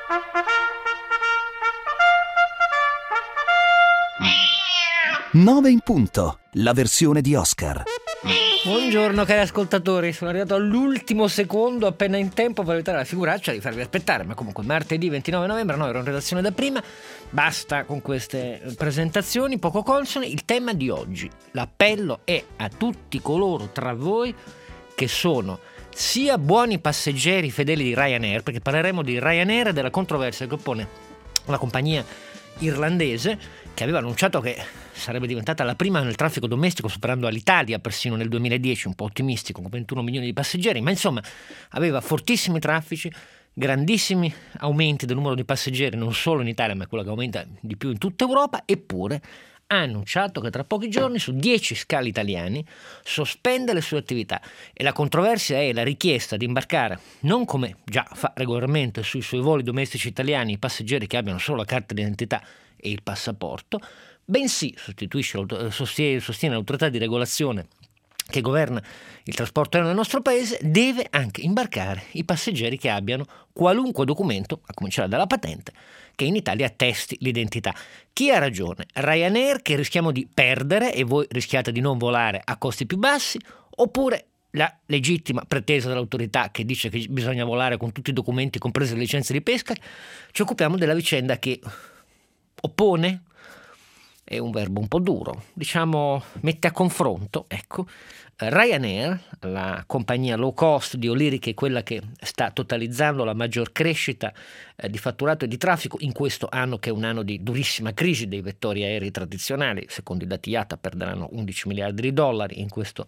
Nove in punto, la versione di Oscar. Buongiorno cari ascoltatori, sono arrivato all'ultimo secondo appena in tempo per evitare la figuraccia di farvi aspettare, ma comunque martedì 29 novembre, noi ero in redazione da prima, basta con queste presentazioni poco consone. Il tema di oggi, l'appello è a tutti coloro tra voi che sono sia buoni passeggeri fedeli di Ryanair, perché parleremo di Ryanair e della controversia che oppone la compagnia irlandese che aveva annunciato che sarebbe diventata la prima nel traffico domestico, superando l'Italia persino nel 2010, un po' ottimistico, con 21 milioni di passeggeri, ma insomma aveva fortissimi traffici, grandissimi aumenti del numero di passeggeri non solo in Italia, ma quello che aumenta di più in tutta Europa, eppure ha annunciato che tra pochi giorni su 10 scali italiani sospende le sue attività, e la controversia è la richiesta di imbarcare, non come già fa regolarmente sui suoi voli domestici italiani, i passeggeri che abbiano solo la carta d'identità e il passaporto, bensì sostiene l'autorità di regolazione che governa il trasporto aereo nel nostro paese, deve anche imbarcare i passeggeri che abbiano qualunque documento, a cominciare dalla patente, che in Italia attesti l'identità. Chi ha ragione? Ryanair, che rischiamo di perdere e voi rischiate di non volare a costi più bassi, oppure la legittima pretesa dell'autorità che dice che bisogna volare con tutti i documenti, comprese le licenze di pesca? Ci occupiamo della vicenda che oppone, è un verbo un po' duro, diciamo mette a confronto, ecco, Ryanair, la compagnia low cost di O'Leary, che è quella che sta totalizzando la maggior crescita di fatturato e di traffico in questo anno, che è un anno di durissima crisi dei vettori aerei tradizionali. Secondo i dati IATA perderanno 11 miliardi di dollari in questo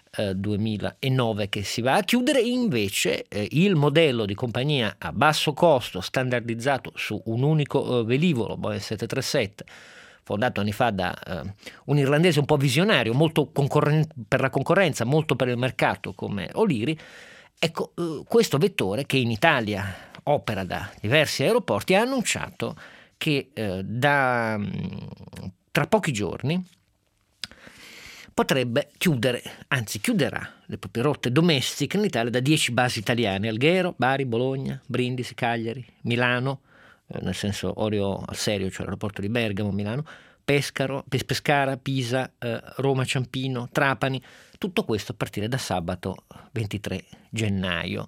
2009 che si va a chiudere. Invece il modello di compagnia a basso costo, standardizzato su un unico velivolo, Boeing 737, fondato anni fa da un irlandese un po' visionario, molto per la concorrenza, molto per il mercato come O'Leary. Ecco, questo vettore, che in Italia opera da diversi aeroporti, ha annunciato che tra pochi giorni potrebbe chiudere, anzi chiuderà le proprie rotte domestiche in Italia da 10 basi italiane: Alghero, Bari, Bologna, Brindisi, Cagliari, Milano, nel senso Orio al Serio, cioè l'aeroporto di Bergamo, Milano, Pescara, Pisa, Roma, Ciampino, Trapani. Tutto questo a partire da sabato 23 gennaio.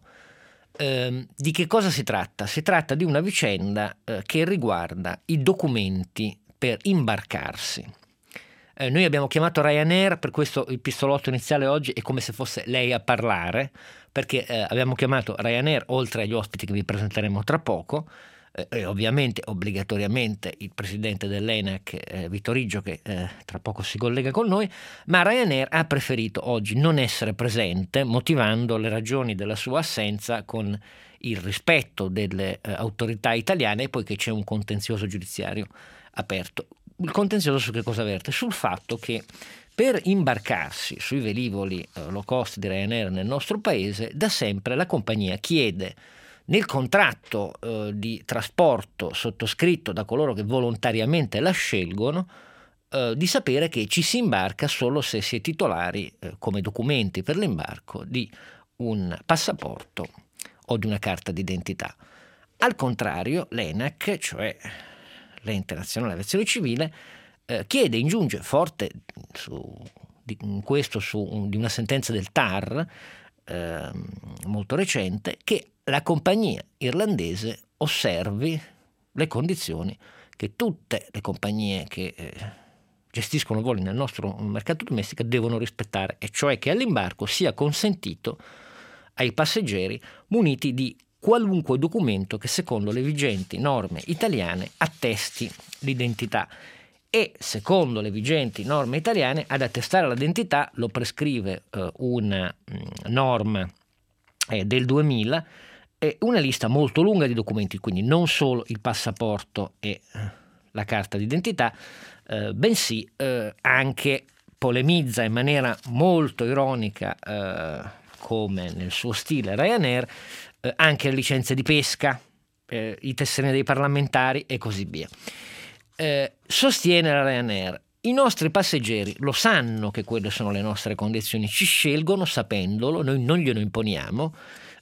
Di che cosa si tratta? Si tratta di una vicenda che riguarda i documenti per imbarcarsi. Noi abbiamo chiamato Ryanair, per questo il pistolotto iniziale oggi è come se fosse lei a parlare, perché abbiamo chiamato Ryanair, oltre agli ospiti che vi presenteremo tra poco, e ovviamente obbligatoriamente il presidente dell'ENAC Vittoriggio, che tra poco si collega con noi, ma Ryanair ha preferito oggi non essere presente, motivando le ragioni della sua assenza con il rispetto delle autorità italiane, e poi che c'è un contenzioso giudiziario aperto. Il contenzioso su che cosa verte? Sul fatto che per imbarcarsi sui velivoli low cost di Ryanair nel nostro paese, da sempre la compagnia chiede nel contratto di trasporto sottoscritto da coloro che volontariamente la scelgono di sapere che ci si imbarca solo se si è titolari come documenti per l'imbarco di un passaporto o di una carta d'identità. Al contrario, l'ENAC, cioè l'Ente Nazionale Aviazione Civile, chiede, ingiunge forte di una sentenza del TAR molto recente, che la compagnia irlandese osservi le condizioni che tutte le compagnie che gestiscono voli nel nostro mercato domestico devono rispettare, e cioè che all'imbarco sia consentito ai passeggeri muniti di qualunque documento che secondo le vigenti norme italiane attesti l'identità. E secondo le vigenti norme italiane ad attestare l'identità lo prescrive una norma del 2000, una lista molto lunga di documenti, quindi non solo il passaporto e la carta d'identità, bensì anche polemizza in maniera molto ironica, come nel suo stile Ryanair, anche le licenze di pesca, i tesserini dei parlamentari e così via. Sostiene la Ryanair: i nostri passeggeri lo sanno che quelle sono le nostre condizioni, ci scelgono sapendolo, noi non glielo imponiamo,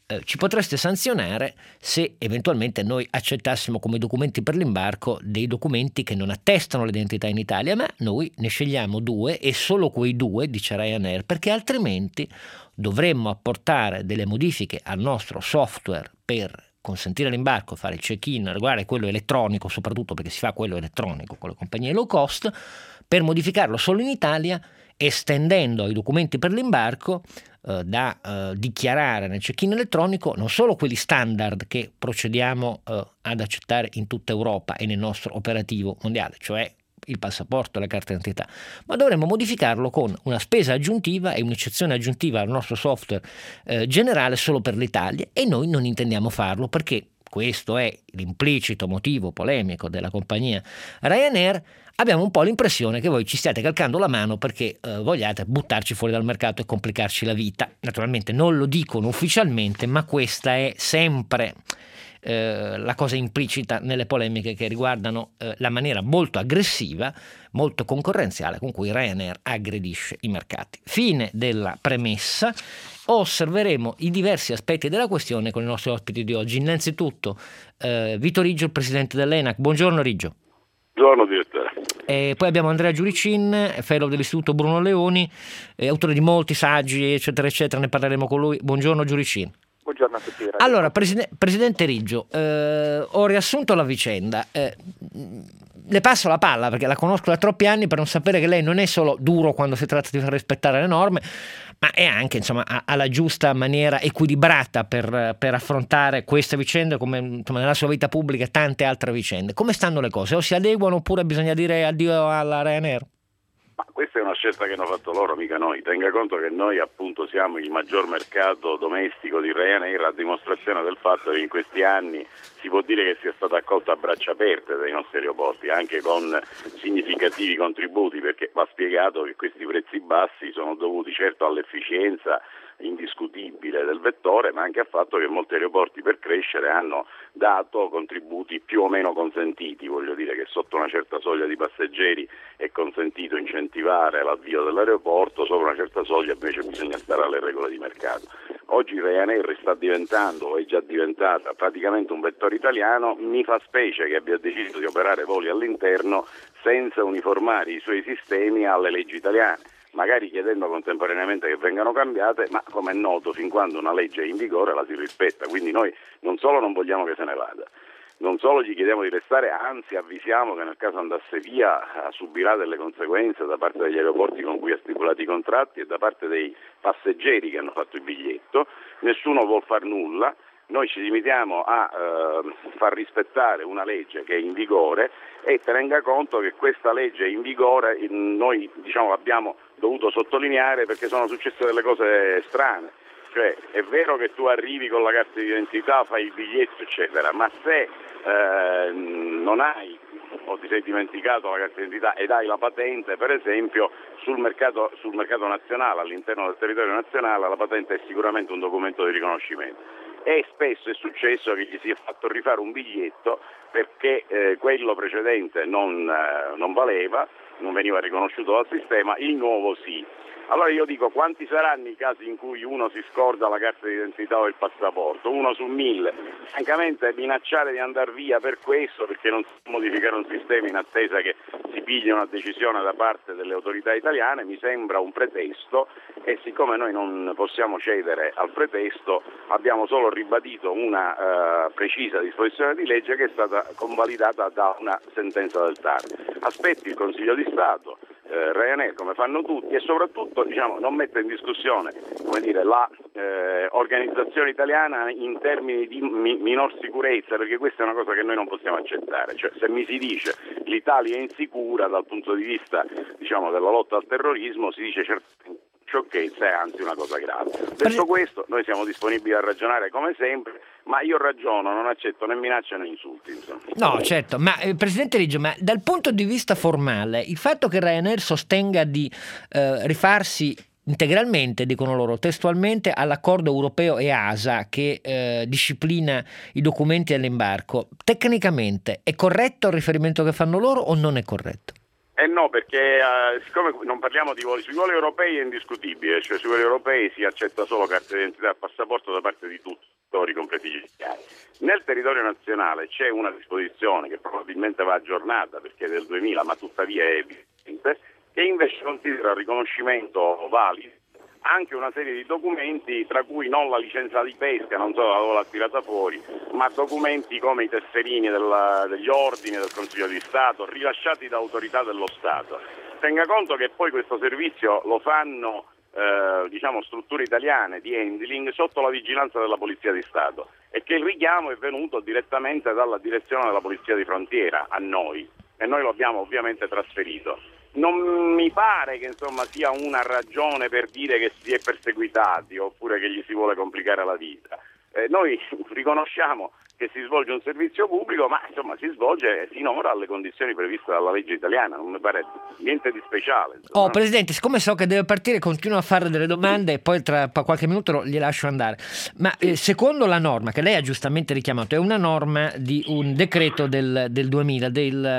ci potreste sanzionare se eventualmente noi accettassimo come documenti per l'imbarco dei documenti che non attestano l'identità in Italia, ma noi ne scegliamo 2 e solo quei 2, dice Ryanair, perché altrimenti dovremmo apportare delle modifiche al nostro software per consentire l'imbarco, fare il check-in, regolare quello elettronico, soprattutto perché si fa quello elettronico con le compagnie low cost, per modificarlo solo in Italia, estendendo ai documenti per l'imbarco da dichiarare nel check-in elettronico non solo quelli standard che procediamo ad accettare in tutta Europa e nel nostro operativo mondiale, cioè il passaporto e la carta d'identità, ma dovremmo modificarlo con una spesa aggiuntiva e un'eccezione aggiuntiva al nostro software generale solo per l'Italia, e noi non intendiamo farlo perché questo è l'implicito motivo polemico della compagnia Ryanair. Abbiamo un po' l'impressione che voi ci stiate calcando la mano perché vogliate buttarci fuori dal mercato e complicarci la vita. Naturalmente non lo dicono ufficialmente, ma questa è sempre la cosa implicita nelle polemiche che riguardano la maniera molto aggressiva, molto concorrenziale con cui Ryanair aggredisce i mercati. Fine della premessa. Osserveremo i diversi aspetti della questione con i nostri ospiti di oggi. Innanzitutto Vito Riggio, il presidente dell'ENAC. Buongiorno Riggio. Buongiorno direttore. E poi abbiamo Andrea Giuricin, fellow dell'Istituto Bruno Leoni, autore di molti saggi eccetera eccetera, ne parleremo con lui. Buongiorno Giuricin. Buongiorno a tutti. Allora, Presidente Riggio, ho riassunto la vicenda. Le passo la palla perché la conosco da troppi anni per non sapere che lei non è solo duro quando si tratta di far rispettare le norme, ma è anche, insomma, ha la giusta maniera equilibrata per affrontare queste vicende, come insomma, nella sua vita pubblica e tante altre vicende. Come stanno le cose? O si adeguano oppure bisogna dire addio alla Ryanair? Ma questa è una scelta che hanno fatto loro, mica noi. Tenga conto che noi appunto siamo il maggior mercato domestico di Ryanair, a dimostrazione del fatto che in questi anni si può dire che sia stata accolta a braccia aperte dai nostri aeroporti, anche con significativi contributi, perché va spiegato che questi prezzi bassi sono dovuti certo all'efficienza indiscutibile del vettore, ma anche al fatto che molti aeroporti per crescere hanno dato contributi più o meno consentiti. Voglio dire che sotto una certa soglia di passeggeri è consentito incentivare l'avvio dell'aeroporto, sopra una certa soglia invece bisogna stare alle regole di mercato. Oggi Ryanair sta diventando, o è già diventata, praticamente un vettore italiano. Mi fa specie che abbia deciso di operare voli all'interno senza uniformare i suoi sistemi alle leggi italiane, magari chiedendo contemporaneamente che vengano cambiate, ma come è noto fin quando una legge è in vigore la si rispetta. Quindi noi non solo non vogliamo che se ne vada, non solo gli chiediamo di restare, anzi avvisiamo che nel caso andasse via subirà delle conseguenze da parte degli aeroporti con cui ha stipulato i contratti e da parte dei passeggeri che hanno fatto il biglietto. Nessuno vuol far nulla. Noi ci limitiamo a far rispettare una legge che è in vigore, e tenga conto che questa legge è in vigore, noi abbiamo dovuto sottolineare perché sono successe delle cose strane. Cioè è vero che tu arrivi con la carta d'identità, fai il biglietto eccetera, ma se non hai o ti sei dimenticato la carta d'identità ed hai la patente, per esempio, sul mercato nazionale, all'interno del territorio nazionale, la patente è sicuramente un documento di riconoscimento. E spesso è successo che gli si è fatto rifare un biglietto perché quello precedente non valeva, non veniva riconosciuto dal sistema, il nuovo sì. Allora io dico, quanti saranno i casi in cui uno si scorda la carta d'identità o il passaporto? 1 su 1000. Francamente minacciare di andare via per questo, perché non si può modificare un sistema in attesa che si pigli una decisione da parte delle autorità italiane, mi sembra un pretesto, e siccome noi non possiamo cedere al pretesto abbiamo solo ribadito una precisa disposizione di legge che è stata convalidata da una sentenza del TAR. Aspetti il Consiglio di Stato, Ryanair, come fanno tutti, e soprattutto non mette in discussione la organizzazione italiana in termini di minor sicurezza, perché questa è una cosa che noi non possiamo accettare. Cioè, se mi si dice l'Italia è insicura dal punto di vista della lotta al terrorismo, si dice certamente sciocchezza, è anzi una cosa grave. Detto questo, noi siamo disponibili a ragionare come sempre, ma io ragiono, non accetto né minacce né insulti, insomma. No, certo, ma Presidente Riggio, ma dal punto di vista formale, il fatto che Ryanair sostenga di rifarsi integralmente, dicono loro testualmente, all'accordo europeo EASA che disciplina i documenti all'imbarco, tecnicamente è corretto il riferimento che fanno loro o non è corretto? No, perché siccome non parliamo di voli, sui voli europei è indiscutibile, cioè sui voli europei si accetta solo carta d'identità e passaporto da parte di tutti settori, compresi gli italiani. Nel territorio nazionale c'è una disposizione che probabilmente va aggiornata perché è del 2000, ma tuttavia è evidente, che invece considera il riconoscimento valido anche una serie di documenti, tra cui non la licenza di pesca, non so dove l'ha tirata fuori, ma documenti come i tesserini degli ordini del Consiglio di Stato, rilasciati da autorità dello Stato. Tenga conto che poi questo servizio lo fanno strutture italiane di handling sotto la vigilanza della Polizia di Stato e che il richiamo è venuto direttamente dalla direzione della Polizia di Frontiera a noi e noi lo abbiamo ovviamente trasferito. Non mi pare che sia una ragione per dire che si è perseguitati oppure che gli si vuole complicare la vita. Noi riconosciamo che si svolge un servizio pubblico, ma si svolge sinora alle condizioni previste dalla legge italiana, non mi pare niente di speciale. Presidente, siccome so che deve partire, continuo a fare delle domande e poi tra qualche minuto gli lascio andare. Ma secondo la norma che lei ha giustamente richiamato, è una norma di un decreto del 2000,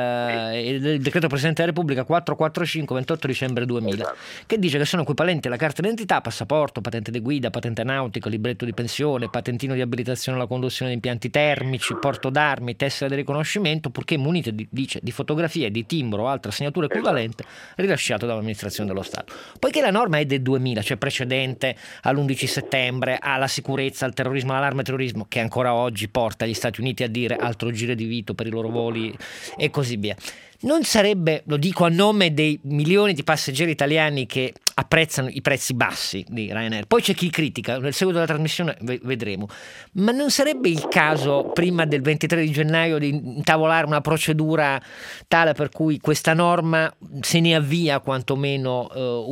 del decreto Presidente della Repubblica 445, 28 dicembre 2000, esatto, che dice che sono equivalenti alla carta d'identità, passaporto, patente di guida, patente nautica, libretto di pensione, patentino di abilitazione alla conduzione di impianti termici, porto d'armi, tessera di riconoscimento, purché munite di fotografie, di timbro o altra segnatura equivalente rilasciato dall'amministrazione dello Stato. Poiché la norma è del 2000, cioè precedente all'11 settembre, alla sicurezza, al terrorismo, all'allarme terrorismo, che ancora oggi porta gli Stati Uniti a dire altro giro di vito per i loro voli e così via. Non sarebbe, lo dico a nome dei milioni di passeggeri italiani che apprezzano i prezzi bassi di Ryanair, poi c'è chi critica, nel seguito della trasmissione vedremo, ma non sarebbe il caso prima del 23 di gennaio di intavolare una procedura tale per cui questa norma se ne avvia quantomeno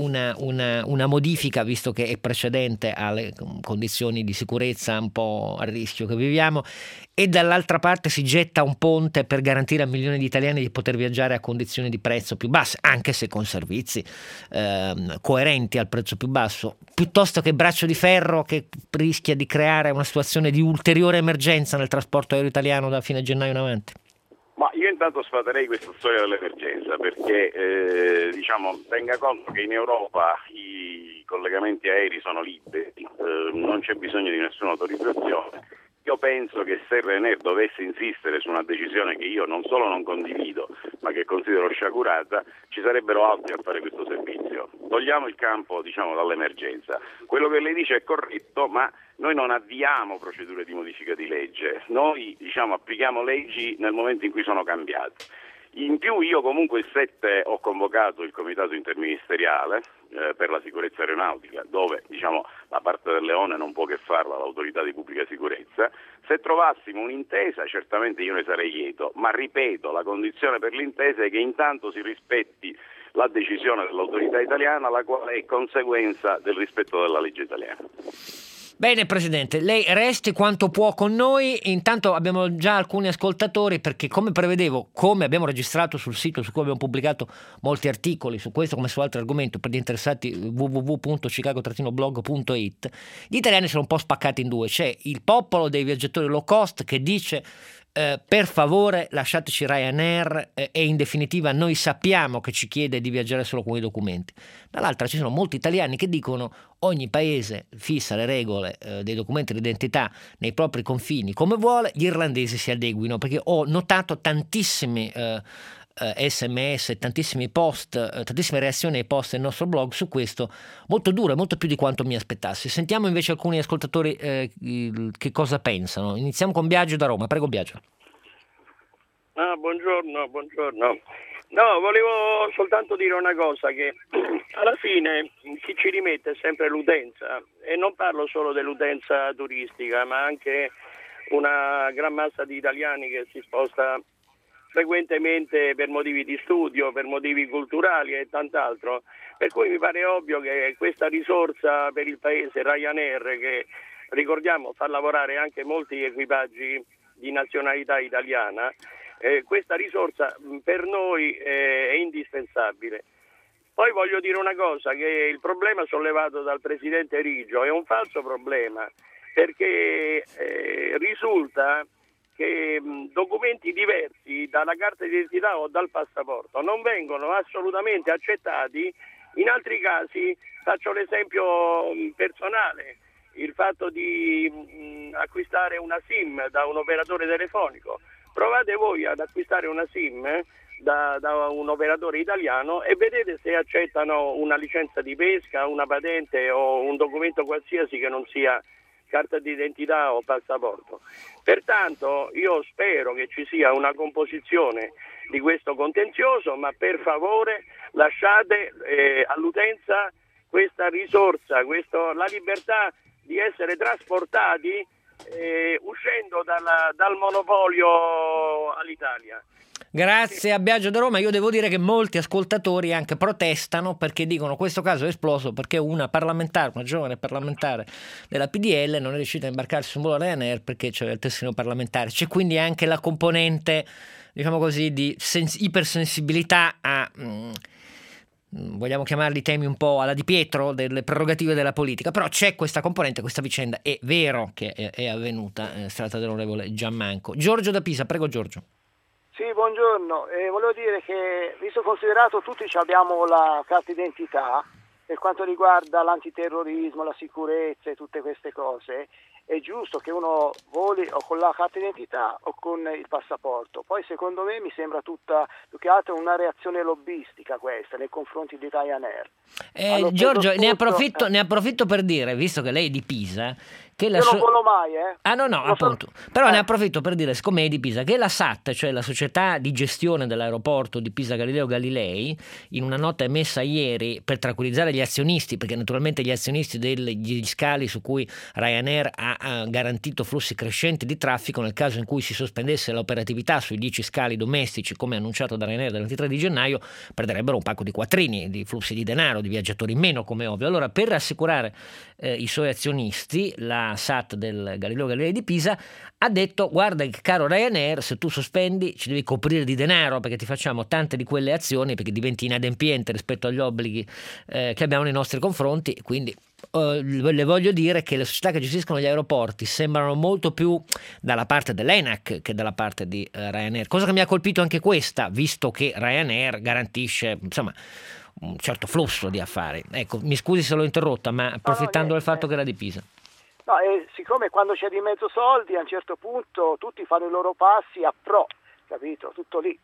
una modifica, visto che è precedente alle condizioni di sicurezza un po' a rischio che viviamo, e dall'altra parte si getta un ponte per garantire a milioni di italiani di poter viaggiare a condizioni di prezzo più basse, anche se con servizi coerenti al prezzo più basso, piuttosto che braccio di ferro che rischia di creare una situazione di ulteriore emergenza nel trasporto aereo italiano da fine gennaio in avanti. Ma io intanto sfaterei questa storia dell'emergenza perché tenga conto che in Europa i collegamenti aerei sono liberi, non c'è bisogno di nessuna autorizzazione. Io penso che se Ryanair dovesse insistere su una decisione che io non solo non condivido, ma che considero sciagurata, ci sarebbero altri a fare questo servizio. Togliamo il campo, dall'emergenza. Quello che lei dice è corretto, ma noi non avviamo procedure di modifica di legge. Noi, applichiamo leggi nel momento in cui sono cambiate. In più io comunque il 7 ho convocato il comitato interministeriale per la sicurezza aeronautica, dove la parte del leone non può che farla l'autorità di pubblica sicurezza. Se trovassimo un'intesa certamente io ne sarei lieto, ma ripeto, la condizione per l'intesa è che intanto si rispetti la decisione dell'autorità italiana, la quale è conseguenza del rispetto della legge italiana. Bene Presidente, lei resti quanto può con noi, intanto abbiamo già alcuni ascoltatori perché come prevedevo, come abbiamo registrato sul sito su cui abbiamo pubblicato molti articoli su questo come su altri argomenti per gli interessati www.chicago-blog.it, gli italiani sono un po' spaccati in due, c'è il popolo dei viaggiatori low cost che dice per favore lasciateci Ryanair e in definitiva noi sappiamo che ci chiede di viaggiare solo con i documenti. Dall'altra ci sono molti italiani che dicono ogni paese fissa le regole dei documenti di identità nei propri confini come vuole, gli irlandesi si adeguino, perché ho notato tantissimi SMS, tantissimi post, tantissime reazioni ai post del nostro blog su questo, molto dure, molto più di quanto mi aspettassi. Sentiamo invece alcuni ascoltatori che cosa pensano. Iniziamo con Biagio da Roma. Prego Biagio. Buongiorno. No, volevo soltanto dire una cosa, che alla fine chi ci rimette è sempre l'utenza, e non parlo solo dell'utenza turistica, ma anche una gran massa di italiani che si sposta frequentemente per motivi di studio, per motivi culturali e tant'altro, per cui mi pare ovvio che questa risorsa per il paese Ryanair, che ricordiamo fa lavorare anche molti equipaggi di nazionalità italiana, questa risorsa per noi è indispensabile. Poi voglio dire una cosa, che il problema sollevato dal Presidente Riggio è un falso problema, perché risulta che documenti diversi dalla carta d'identità o dal passaporto non vengono assolutamente accettati. In altri casi, faccio l'esempio personale, il fatto di acquistare una SIM da un operatore telefonico. Provate voi ad acquistare una SIM da un operatore italiano e vedete se accettano una licenza di pesca, una patente o un documento qualsiasi che non sia carta d'identità o passaporto. Pertanto io spero che ci sia una composizione di questo contenzioso, ma per favore lasciate all'utenza questa risorsa, la libertà di essere trasportati uscendo dal monopolio all'Italia. Grazie a Biagio da Roma. Io devo dire che molti ascoltatori anche protestano perché dicono questo caso è esploso perché una giovane parlamentare della PDL non è riuscita a imbarcarsi su un volo Ryanair perché c'era il testino parlamentare. C'è quindi anche la componente, diciamo così, di ipersensibilità a vogliamo chiamarli temi un po' alla Di Pietro delle prerogative della politica, però c'è questa componente, questa vicenda è vero che è avvenuta, si tratta dell'onorevole Giammanco. Giorgio da Pisa, prego Giorgio. Sì, buongiorno. Volevo dire che, visto considerato tutti abbiamo la carta d'identità, per quanto riguarda l'antiterrorismo, la sicurezza e tutte queste cose, è giusto che uno voli o con la carta d'identità o con il passaporto. Poi secondo me mi sembra tutta più che altro una reazione lobbistica questa nei confronti di Ryanair. Giorgio, ne approfitto per dire, visto che lei è di Pisa, che io non volo mai, no, appunto. Però ne approfitto per dire, siccome è di Pisa, che la SAT, cioè la società di gestione dell'aeroporto di Pisa Galileo Galilei, in una nota emessa ieri per tranquillizzare gli azionisti, perché naturalmente gli azionisti degli scali su cui Ryanair ha garantito flussi crescenti di traffico, nel caso in cui si sospendesse l'operatività sui 10 scali domestici, come annunciato da Ryanair dal 23 di gennaio, perderebbero un pacco di quattrini, di flussi di denaro, di viaggiatori in meno, come ovvio. Allora, per rassicurare i suoi azionisti, la SAT del Galileo Galilei di Pisa ha detto: guarda, caro Ryanair, se tu sospendi ci devi coprire di denaro perché ti facciamo tante di quelle azioni, perché diventi inadempiente rispetto agli obblighi che abbiamo nei nostri confronti. Quindi le voglio dire che le società che gestiscono gli aeroporti sembrano molto più dalla parte dell'ENAC che dalla parte di Ryanair, cosa che mi ha colpito anche questa, visto che Ryanair garantisce insomma un certo flusso di affari. Ecco, mi scusi se l'ho interrotta, ma approfittando del fatto che era di Pisa. No, siccome quando c'è di mezzo soldi, a un certo punto tutti fanno i loro passi a pro, capito? Tutto lì.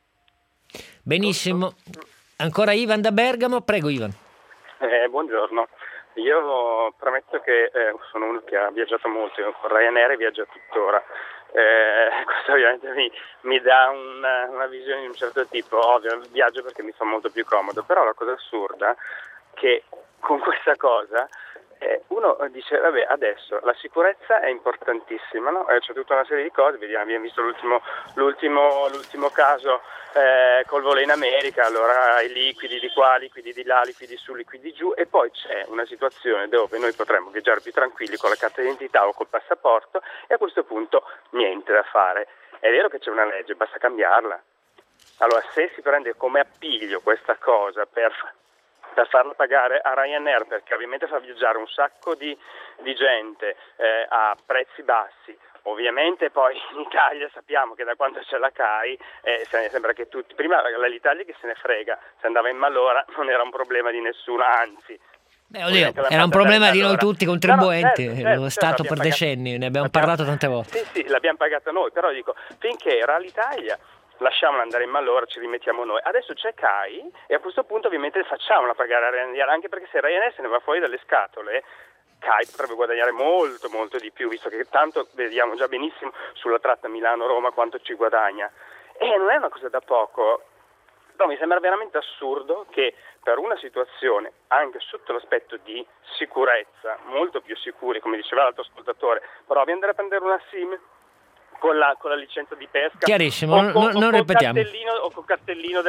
Benissimo. Ancora Ivan da Bergamo, prego Ivan. Buongiorno. Io premetto che sono uno che ha viaggiato molto con Ryanair e viaggia tuttora. Questo ovviamente mi dà una visione di un certo tipo. Ovvio, viaggio perché mi fa molto più comodo, però la cosa assurda è che con questa cosa uno dice vabbè, adesso la sicurezza è importantissima, no? C'è tutta una serie di cose, abbiamo visto l'ultimo caso col volo in America, allora i liquidi di qua, liquidi di là, liquidi su, liquidi giù, e poi c'è una situazione dove noi potremmo viaggiare più tranquilli con la carta d'identità o col passaporto e a questo punto niente da fare. È vero che c'è una legge, basta cambiarla. Allora, se si prende come appiglio questa cosa per farla pagare a Ryanair, perché ovviamente fa viaggiare un sacco di gente a prezzi bassi, ovviamente poi in Italia sappiamo che da quando c'è la CAI sembra che tutti, prima l'Italia che se ne frega, se andava in malora non era un problema di nessuno, anzi era un problema di noi tutti contribuenti, certo, lo Stato per decenni, ne abbiamo parlato tante volte. Sì, l'abbiamo pagata noi, però dico, finché era l'Italia lasciamola andare in malora, ci rimettiamo noi. Adesso c'è CAI e a questo punto ovviamente facciamola pagare a Ryanair, anche perché se Ryanair se ne va fuori dalle scatole, CAI potrebbe guadagnare molto molto di più, visto che tanto vediamo già benissimo sulla tratta Milano-Roma quanto ci guadagna. E non è una cosa da poco. Però mi sembra veramente assurdo che per una situazione, anche sotto l'aspetto di sicurezza, molto più sicuri, come diceva l'altro ascoltatore, provi ad andare a prendere una SIM con la licenza di pesca, chiarissimo, non ripetiamo, o col cartellino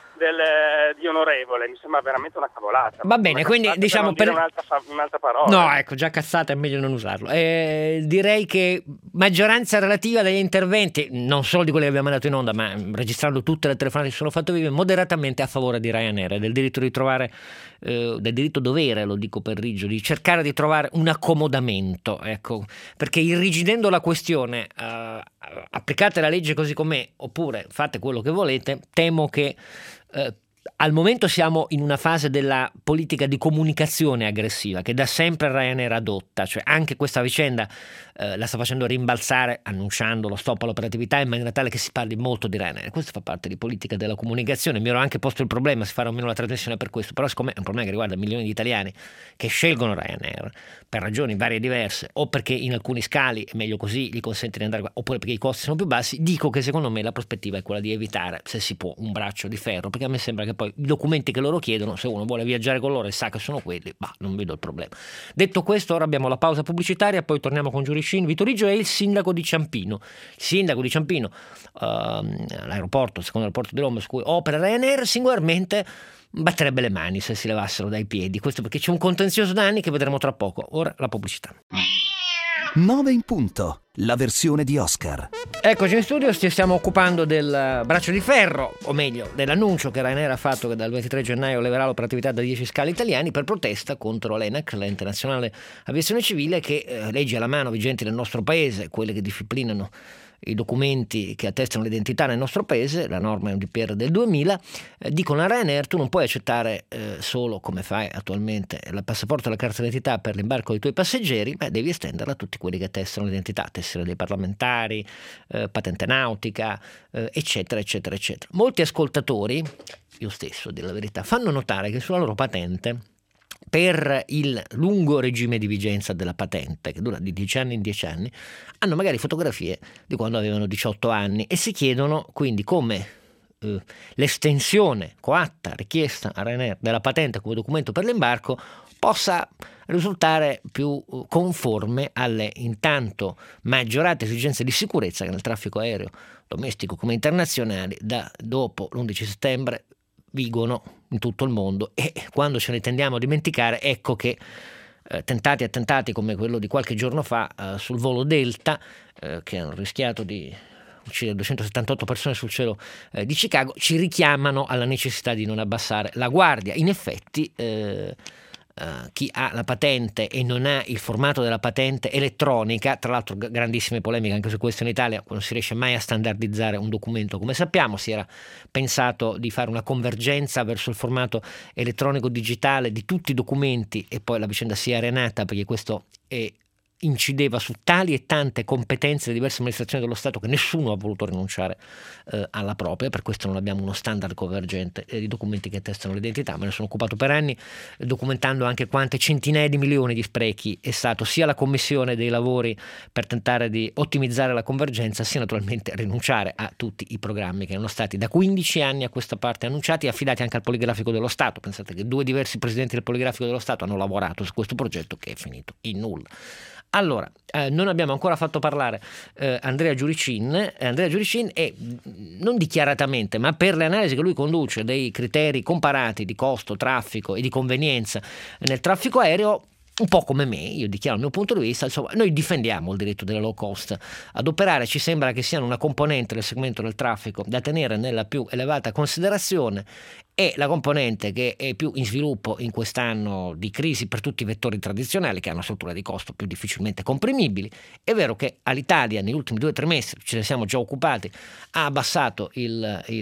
di onorevole, mi sembra veramente una cavolata. Va bene, quindi diciamo per un'altra parola. No, ecco, già cazzata è meglio non usarlo. Direi che maggioranza relativa degli interventi, non solo di quelli che abbiamo mandato in onda, ma registrando tutte le telefonate che sono fatte vive, moderatamente a favore di Ryanair, del diritto di trovare, del diritto dovere, lo dico per Riggio, di cercare di trovare un accomodamento, ecco, perché irrigidendo la questione, applicate la legge così com'è oppure fate quello che volete, temo che Al momento siamo in una fase della politica di comunicazione aggressiva che da sempre Ryanair adotta, cioè anche questa vicenda la sta facendo rimbalzare annunciando lo stop all'operatività in maniera tale che si parli molto di Ryanair. Questo fa parte di politica della comunicazione. Mi ero anche posto il problema se fare o meno la trasmissione per questo, però siccome è un problema che riguarda milioni di italiani che scelgono Ryanair per ragioni varie e diverse, o perché in alcuni scali è meglio così, gli consente di andare qua, oppure perché i costi sono più bassi, dico che secondo me la prospettiva è quella di evitare, se si può, un braccio di ferro, perché a me sembra che poi i documenti che loro chiedono, se uno vuole viaggiare con loro e sa che sono quelli, non vedo il problema. Detto questo, ora abbiamo la pausa pubblicitaria, poi torniamo con Giuricin. Vittorigio è il sindaco di Ciampino. Il sindaco di Ciampino, l'aeroporto, il secondo aeroporto di Roma su cui opera Ryanair, singolarmente batterebbe le mani se si levassero dai piedi. Questo perché c'è un contenzioso da anni che vedremo tra poco. Ora la pubblicità. 9 in punto, la versione di Oscar. Eccoci in studio, ci stiamo occupando del braccio di ferro, o meglio dell'annuncio che Ryanair ha fatto che dal 23 gennaio leverà l'operatività da 10 scali italiani per protesta contro l'ENAC, l'Ente Nazionale Aviazione Civile, che leggi alla mano vigenti nel nostro paese, quelle che disciplinano i documenti che attestano l'identità nel nostro paese, la norma è un DPR del 2000, dicono a Ryanair: tu non puoi accettare solo, come fai attualmente, il passaporto e la carta d'identità per l'imbarco dei tuoi passeggeri, ma devi estenderla a tutti quelli che attestano l'identità, tessere dei parlamentari, patente nautica, eccetera, eccetera, eccetera. Molti ascoltatori, io stesso a dire la verità, fanno notare che sulla loro patente, per il lungo regime di vigenza della patente, che dura di 10 anni in 10 anni, hanno magari fotografie di quando avevano 18 anni e si chiedono quindi come l'estensione coatta richiesta a Ryanair della patente come documento per l'imbarco possa risultare più conforme alle intanto maggiorate esigenze di sicurezza che nel traffico aereo domestico come internazionale da dopo l'11 settembre vigono in tutto il mondo. E quando ce ne tendiamo a dimenticare, ecco che attentati come quello di qualche giorno fa sul volo Delta, che hanno rischiato di uccidere 278 persone sul cielo di Chicago, ci richiamano alla necessità di non abbassare la guardia. In effetti chi ha la patente e non ha il formato della patente elettronica, tra l'altro grandissime polemiche anche su questo in Italia, non si riesce mai a standardizzare un documento, come sappiamo. Si era pensato di fare una convergenza verso il formato elettronico digitale di tutti i documenti e poi la vicenda si è arenata perché questo incideva su tali e tante competenze delle diverse amministrazioni dello Stato che nessuno ha voluto rinunciare alla propria. Per questo non abbiamo uno standard convergente di documenti che attestano l'identità. Me ne sono occupato per anni, documentando anche quante centinaia di milioni di sprechi è stato sia la commissione dei lavori per tentare di ottimizzare la convergenza, sia naturalmente rinunciare a tutti i programmi che erano stati da 15 anni a questa parte annunciati e affidati anche al Poligrafico dello Stato. Pensate che 2 diversi presidenti del Poligrafico dello Stato hanno lavorato su questo progetto che è finito in nulla. Allora, non abbiamo ancora fatto parlare Andrea Giuricin. Andrea Giuricin è, non dichiaratamente, ma per le analisi che lui conduce dei criteri comparati di costo, traffico e di convenienza nel traffico aereo, un po' come me, io dichiaro il mio punto di vista, insomma, noi difendiamo il diritto della low cost ad operare, ci sembra che siano una componente del segmento del traffico da tenere nella più elevata considerazione, e la componente che è più in sviluppo in quest'anno di crisi per tutti i vettori tradizionali che hanno strutture di costo più difficilmente comprimibili. È vero che all'Italia negli ultimi 2 o 3 mesi, ce ne siamo già occupati, ha abbassato gli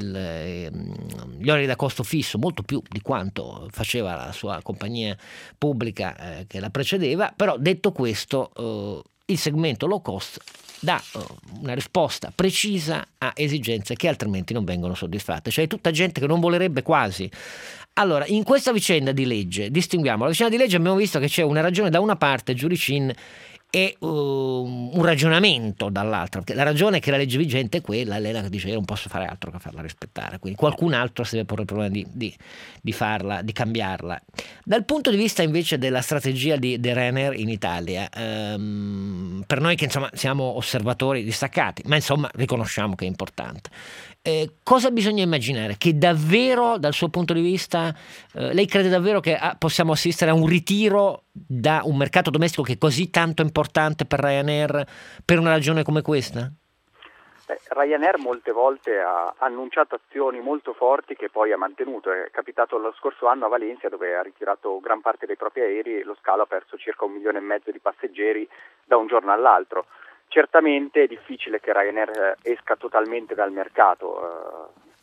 oneri da costo fisso molto più di quanto faceva la sua compagnia pubblica che la precedeva, però detto questo il segmento low cost dà una risposta precisa a esigenze che altrimenti non vengono soddisfatte, cioè tutta gente che non volerebbe quasi. Allora, in questa vicenda di legge distinguiamo la vicenda di legge, abbiamo visto che c'è una ragione da una parte, Giuricin, e un ragionamento dall'altra, perché la ragione è che la legge vigente è quella, Elena, che dice io non posso fare altro che farla rispettare, quindi qualcun altro si deve porre il problema di farla, di cambiarla. Dal punto di vista invece della strategia di Ryanair in Italia, per noi che insomma siamo osservatori distaccati, ma insomma riconosciamo che è importante, cosa bisogna immaginare? Che davvero dal suo punto di vista lei crede davvero che possiamo assistere a un ritiro da un mercato domestico che è così tanto importante per Ryanair per una ragione come questa? Ryanair molte volte ha annunciato azioni molto forti che poi ha mantenuto. È capitato lo scorso anno a Valencia, dove ha ritirato gran parte dei propri aerei e lo scalo ha perso circa 1,5 milioni di passeggeri da un giorno all'altro. Certamente è difficile che Ryanair esca totalmente dal mercato.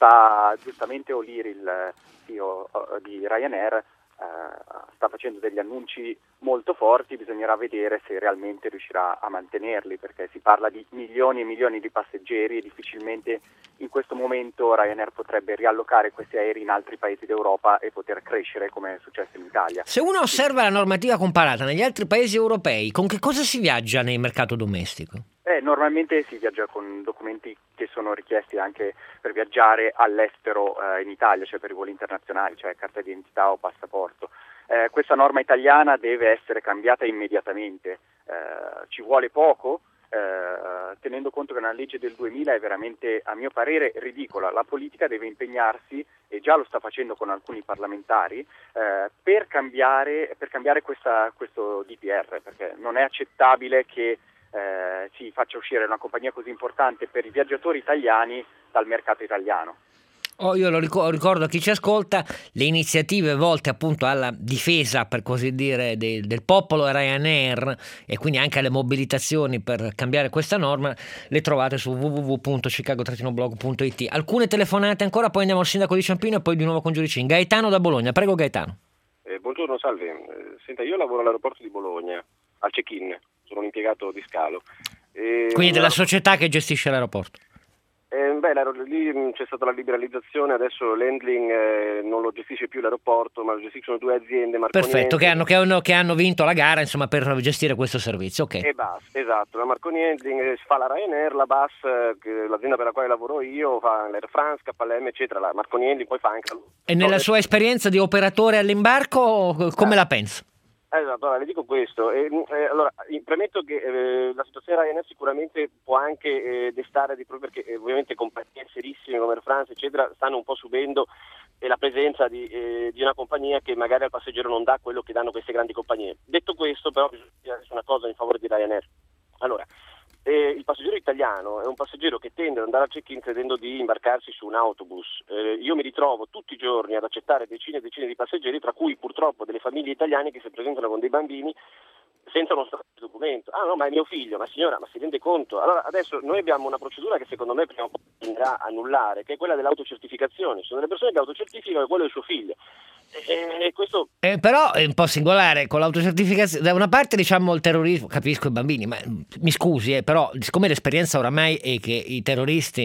sta giustamente O'Leary, il CEO di Ryanair, sta facendo degli annunci molto forti, bisognerà vedere se realmente riuscirà a mantenerli, perché si parla di milioni e milioni di passeggeri e difficilmente in questo momento Ryanair potrebbe riallocare questi aerei in altri paesi d'Europa e poter crescere come è successo in Italia. Se uno osserva la normativa comparata negli altri paesi europei, con che cosa si viaggia nel mercato domestico? Normalmente si viaggia con documenti che sono richiesti anche per viaggiare all'estero in Italia, cioè per i voli internazionali, cioè carta d'identità o passaporto. Questa norma italiana deve essere cambiata immediatamente, ci vuole poco, tenendo conto che una legge del 2000 è veramente, a mio parere, ridicola. La politica deve impegnarsi, e già lo sta facendo con alcuni parlamentari, per cambiare questo DPR, perché non è accettabile che si faccia uscire una compagnia così importante per i viaggiatori italiani dal mercato italiano. Io lo ricordo a chi ci ascolta, le iniziative volte appunto alla difesa, per così dire, del popolo Ryanair, e quindi anche alle mobilitazioni per cambiare questa norma, le trovate su www.chicago-blog.it. Alcune telefonate ancora, poi andiamo al sindaco di Ciampino e poi di nuovo con Giuricin. Gaetano da Bologna, prego Gaetano. Buongiorno, salve. Senta, io lavoro all'aeroporto di Bologna, al check-in, sono un impiegato di scalo. Quindi della società che gestisce l'aeroporto? Lì c'è stata la liberalizzazione, adesso l'handling non lo gestisce più l'aeroporto, ma lo gestiscono due aziende. Perfetto, che hanno vinto la gara, insomma, per gestire questo servizio, ok. E BAS, esatto, la Marconi Handling fa la Ryanair, la BAS, l'azienda per la quale lavoro io, fa l'Air France, KLM, eccetera, la Marconi Handling poi fa anche... E nella sua esperienza di operatore all'imbarco, come la pensa? Esatto, allora le dico questo, allora premetto che la situazione Ryanair sicuramente può anche destare di proprio, perché ovviamente compagnie serissime come Air France eccetera stanno un po' subendo la presenza di una compagnia che magari al passeggero non dà quello che danno queste grandi compagnie. Detto questo, però bisogna dire una cosa in favore di Ryanair. Allora, il passeggero italiano è un passeggero che tende ad andare al check-in credendo di imbarcarsi su un autobus. Io mi ritrovo tutti i giorni ad accettare decine e decine di passeggeri, tra cui purtroppo delle famiglie italiane che si presentano con dei bambini senza uno documento. Ah no, ma è mio figlio, ma signora, ma si rende conto? Allora adesso noi abbiamo una procedura che secondo me prima o poi bisognerà annullare, che è quella dell'autocertificazione. Sono delle persone che autocertificano quello del suo figlio. E questo... però è un po' singolare con l'autocertificazione. Da una parte diciamo il terrorismo, capisco i bambini, ma mi scusi, però siccome l'esperienza oramai è che i terroristi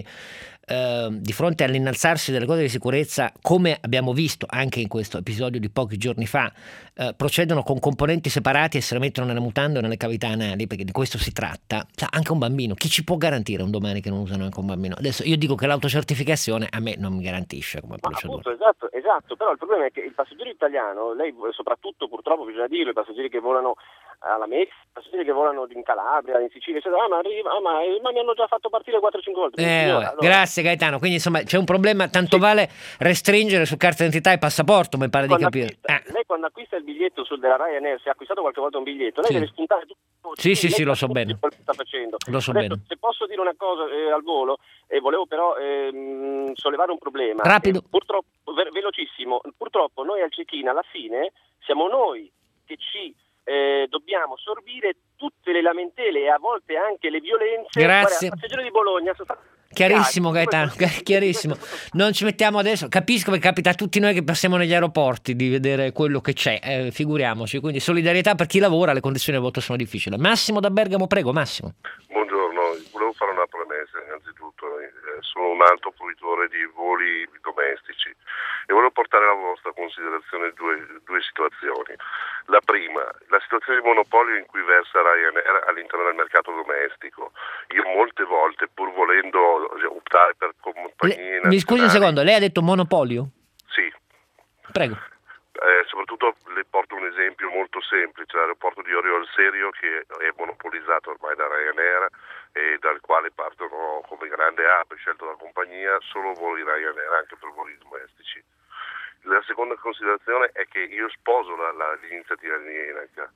di fronte all'innalzarsi delle cose di sicurezza, come abbiamo visto anche in questo episodio di pochi giorni fa, procedono con componenti separati e se la mettono nelle mutande o nelle cavità anali, perché di questo si tratta. Anche un bambino, chi ci può garantire un domani che non usano anche un bambino? Adesso io dico che l'autocertificazione a me non mi garantisce come procedura. Appunto, esatto, però il problema è che il passeggero italiano, lei soprattutto purtroppo bisogna dirlo, i passeggeri che volano alla Messico, i passeggeri che volano in Calabria, in Sicilia, eccetera, ma mi hanno già fatto partire 4-5 volte. Allora... Grazie Gaetano, quindi insomma c'è un problema, tanto vale restringere su carta d'identità e passaporto, mi pare di capire. Lei quando acquista il biglietto della Ryanair, se ha acquistato qualche volta un biglietto, lei deve spuntare tutto. Sì, lo so bene. Sta facendo. Lo so Adesso, bene. se posso dire una cosa al volo, volevo però sollevare un problema. Rapido. Purtroppo, velocissimo, purtroppo noi al check-in alla fine siamo noi che ci dobbiamo sorbire tutte le lamentele e a volte anche le violenze. Grazie. Guarda, passeggero di Bologna Chiarissimo Gaetano, chiarissimo. Non ci mettiamo adesso, capisco che capita a tutti noi che passiamo negli aeroporti di vedere quello che c'è, figuriamoci, quindi solidarietà per chi lavora, le condizioni di voto sono difficili. Massimo da Bergamo, prego Massimo. Buongiorno, volevo fare una premessa innanzitutto, sono un alto fruitore di voli domestici e volevo portare alla vostra considerazione due situazioni. La prima, la situazione di monopolio in cui versa Ryanair all'interno del mercato domestico. Io molte volte, pur volendo optare per compagnie mi scusi un secondo, lei ha detto monopolio? Sì. Prego. Soprattutto le porto un esempio molto semplice, l'aeroporto di Orio al Serio, che è monopolizzato ormai da Ryanair e dal quale partono come grande hub scelto dalla compagnia solo voli Ryanair anche per voli domestici. La seconda considerazione è che io sposo l'iniziativa di ENAC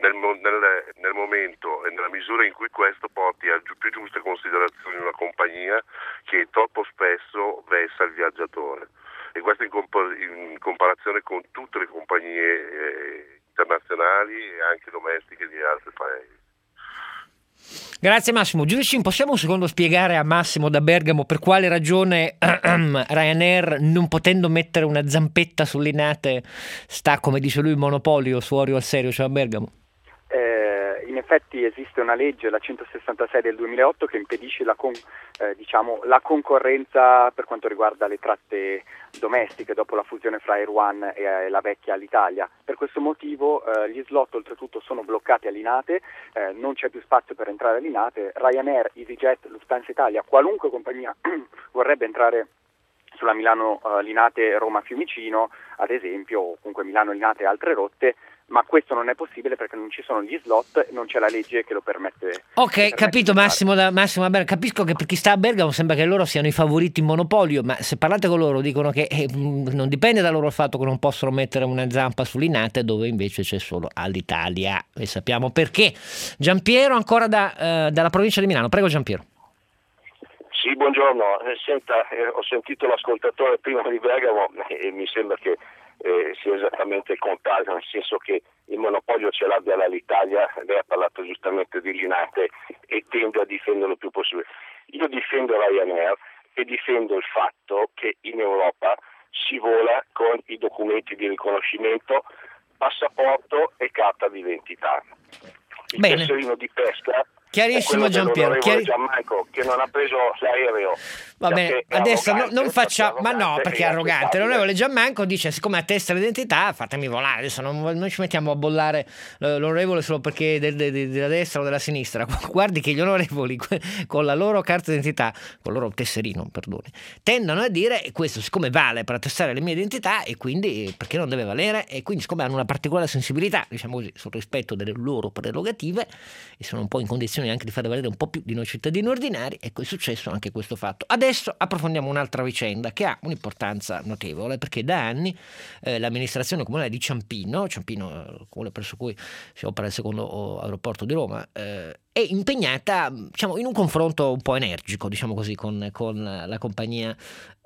nel momento e nella misura in cui questo porti a più giuste considerazioni di una compagnia che troppo spesso vessa il viaggiatore, e questo in comparazione con tutte le compagnie internazionali e anche domestiche di altri paesi. Grazie Massimo. Giudici, possiamo un secondo spiegare a Massimo da Bergamo per quale ragione Ryanair, non potendo mettere una zampetta su Linate, sta, come dice lui, in monopolio su Orio al Serio, cioè a Bergamo? In effetti esiste una legge, la 166 del 2008, che impedisce la concorrenza per quanto riguarda le tratte domestiche dopo la fusione fra Air One e la vecchia Alitalia. Per questo motivo gli slot oltretutto sono bloccati a Linate, non c'è più spazio per entrare a Linate. Ryanair, EasyJet, Lufthansa Italia, qualunque compagnia vorrebbe entrare sulla Milano-Linate-Roma-Fiumicino, ad esempio, o comunque Milano-Linate e altre rotte, ma questo non è possibile perché non ci sono gli slot, non c'è la legge che lo permette. Ok, capito Massimo, capisco che per chi sta a Bergamo sembra che loro siano i favoriti in monopolio, ma se parlate con loro dicono che non dipende da loro il fatto che non possono mettere una zampa su Linate, dove invece c'è solo Alitalia, e sappiamo perché. Giampiero, ancora dalla provincia di Milano, prego Giampiero. Sì, buongiorno. Senta, ho sentito l'ascoltatore prima di Bergamo e mi sembra che sia esattamente il contrario, nel senso che il monopolio ce l'abbia l'Alitalia. Lei ha parlato giustamente di Linate e tende a difenderlo il più possibile. Io difendo Ryanair e difendo il fatto che in Europa si vola con i documenti di riconoscimento, passaporto e carta d'identità. Il tesserino di pesca. Chiarissimo Giampiero. Gianmarco, che non ha preso l'aereo. Va bene, adesso non facciamo, ma no, perché è arrogante. L'onorevole Gianmanco dice: siccome attesta l'identità, fatemi volare. Adesso non ci mettiamo a bollare l'onorevole solo perché della destra o della sinistra. Guardi che gli onorevoli con la loro carta d'identità, con il loro tesserino, perdoni, tendono a dire: questo siccome vale per attestare le mie identità, e quindi perché non deve valere, e quindi siccome hanno una particolare sensibilità, diciamo così, sul rispetto delle loro prerogative, e sono un po' in condizione anche di far valere un po' più di noi cittadini ordinari, ecco, è successo anche questo fatto. Adesso approfondiamo un'altra vicenda che ha un'importanza notevole, perché da anni l'amministrazione comunale di Ciampino, il comune presso cui si opera il secondo aeroporto di Roma, è impegnata, diciamo, in un confronto un po' energico, diciamo così, con la compagnia